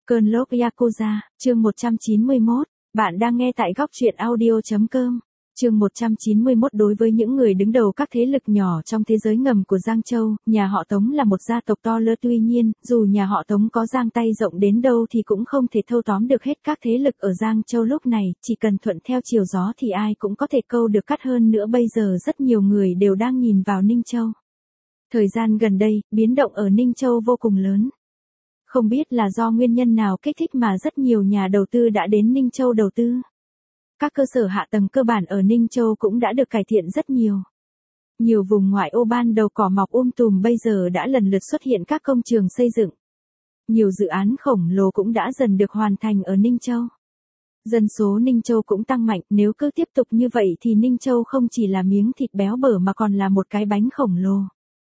Cơn lốc Yakuza, chương 191, bạn đang nghe tại góc truyện audio.com. Chương 191. Đối với những người đứng đầu các thế lực nhỏ trong thế giới ngầm của Giang Châu, nhà họ Tống là một gia tộc to lớn, tuy nhiên, dù nhà họ Tống có giang tay rộng đến đâu thì cũng không thể thâu tóm được hết các thế lực ở Giang Châu lúc này, chỉ cần thuận theo chiều gió thì ai cũng có thể câu được cắt. Hơn nữa bây giờ rất nhiều người đều đang nhìn vào Ninh Châu. Thời gian gần đây, biến động ở Ninh Châu vô cùng lớn. Không biết là do nguyên nhân nào kích thích mà rất nhiều nhà đầu tư đã đến Ninh Châu đầu tư. Các cơ sở hạ tầng cơ bản ở Ninh Châu cũng đã được cải thiện rất nhiều. Nhiều vùng ngoại ô ban đầu cỏ mọc tùm bây giờ đã lần lượt xuất hiện các công trường xây dựng. Nhiều dự án khổng lồ cũng đã dần được hoàn thành ở Ninh Châu. Dân số Ninh Châu cũng tăng mạnh, nếu cứ tiếp tục như vậy thì Ninh Châu không chỉ là miếng thịt béo bở mà còn là một cái bánh khổng lồ.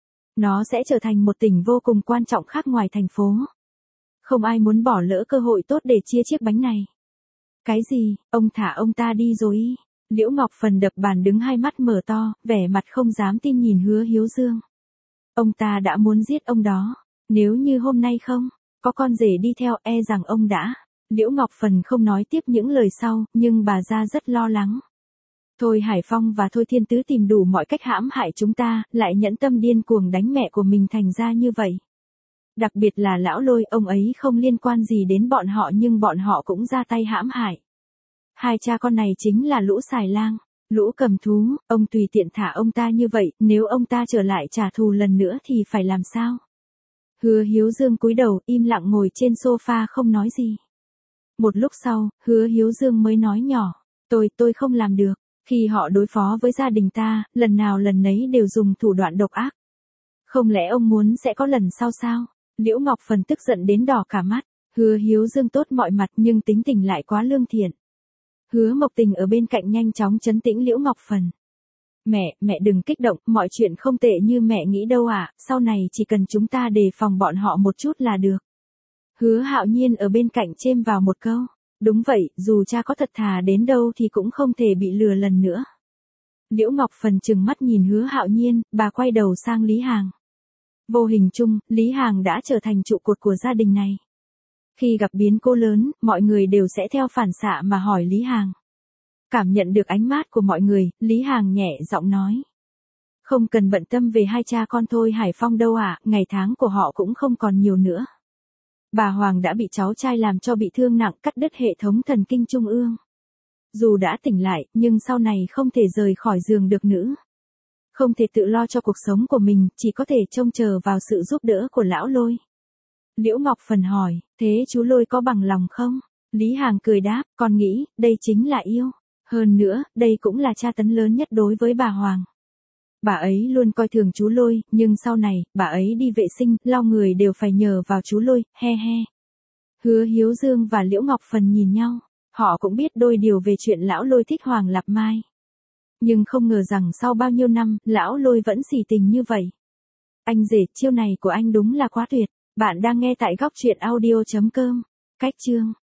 Nó sẽ trở thành một tỉnh vô cùng quan trọng khác ngoài thành phố. Không ai muốn bỏ lỡ cơ hội tốt để chia chiếc bánh này. Cái gì, ông thả ông ta đi rồi ý? Liễu Ngọc Phần đập bàn đứng hai mắt mở to, vẻ mặt không dám tin nhìn Hứa Hiếu Dương. Ông ta đã muốn giết ông đó. Nếu như hôm nay không, có con rể đi theo e rằng ông đã. Liễu Ngọc Phần không nói tiếp những lời sau, nhưng bà ra rất lo lắng. Thôi Hải Phong và Thôi Thiên Tứ tìm đủ mọi cách hãm hại chúng ta, lại nhẫn tâm điên cuồng đánh mẹ của mình thành ra như vậy. Đặc biệt là Lão Lôi, ông ấy không liên quan gì đến bọn họ nhưng bọn họ cũng ra tay hãm hại. Hai cha con này chính là lũ xài lang, lũ cầm thú, ông tùy tiện thả ông ta như vậy, nếu ông ta trở lại trả thù lần nữa thì phải làm sao? Hứa Hiếu Dương cúi đầu, im lặng ngồi trên sofa không nói gì. Một lúc sau, Hứa Hiếu Dương mới nói nhỏ, tôi không làm được, khi họ đối phó với gia đình ta, lần nào lần nấy đều dùng thủ đoạn độc ác. Không lẽ ông muốn sẽ có lần sau sao? Liễu Ngọc Phần tức giận đến đỏ cả mắt, Hứa Hiếu Dương tốt mọi mặt nhưng tính tình lại quá lương thiện. Hứa Mộc Tình ở bên cạnh nhanh chóng trấn tĩnh Liễu Ngọc Phần. Mẹ đừng kích động, mọi chuyện không tệ như mẹ nghĩ đâu ạ, sau này chỉ cần chúng ta đề phòng bọn họ một chút là được. Hứa Hạo Nhiên ở bên cạnh chêm vào một câu, đúng vậy, dù cha có thật thà đến đâu thì cũng không thể bị lừa lần nữa. Liễu Ngọc Phần trừng mắt nhìn Hứa Hạo Nhiên, bà quay đầu sang Lý Hàng. Vô hình chung, Lý Hàng đã trở thành trụ cột của gia đình này. Khi gặp biến cố lớn, mọi người đều sẽ theo phản xạ mà hỏi Lý Hàng. Cảm nhận được ánh mắt của mọi người, Lý Hàng nhẹ giọng nói. Không cần bận tâm về hai cha con Thôi Hải Phong đâu ạ, ngày tháng của họ cũng không còn nhiều nữa. Bà Hoàng đã bị cháu trai làm cho bị thương nặng, cắt đứt hệ thống thần kinh trung ương. Dù đã tỉnh lại, nhưng sau này không thể rời khỏi giường được nữa. Không thể tự lo cho cuộc sống của mình, chỉ có thể trông chờ vào sự giúp đỡ của Lão Lôi. Liễu Ngọc Phần hỏi, thế chú Lôi có bằng lòng không? Lý Hàng cười đáp, con nghĩ, đây chính là yêu. Hơn nữa, đây cũng là tra tấn lớn nhất đối với bà Hoàng. Bà ấy luôn coi thường chú Lôi, nhưng sau này, bà ấy đi vệ sinh, lau người đều phải nhờ vào chú Lôi, he he. Hứa Hiếu Dương và Liễu Ngọc Phần nhìn nhau, họ cũng biết đôi điều về chuyện Lão Lôi thích Hoàng Lạp Mai. Nhưng không ngờ rằng sau bao nhiêu năm, Lão Lôi vẫn xỉ tình như vậy. Anh rể, chiêu này của anh đúng là quá tuyệt. Bạn đang nghe tại góc truyện audio.com. Cách chương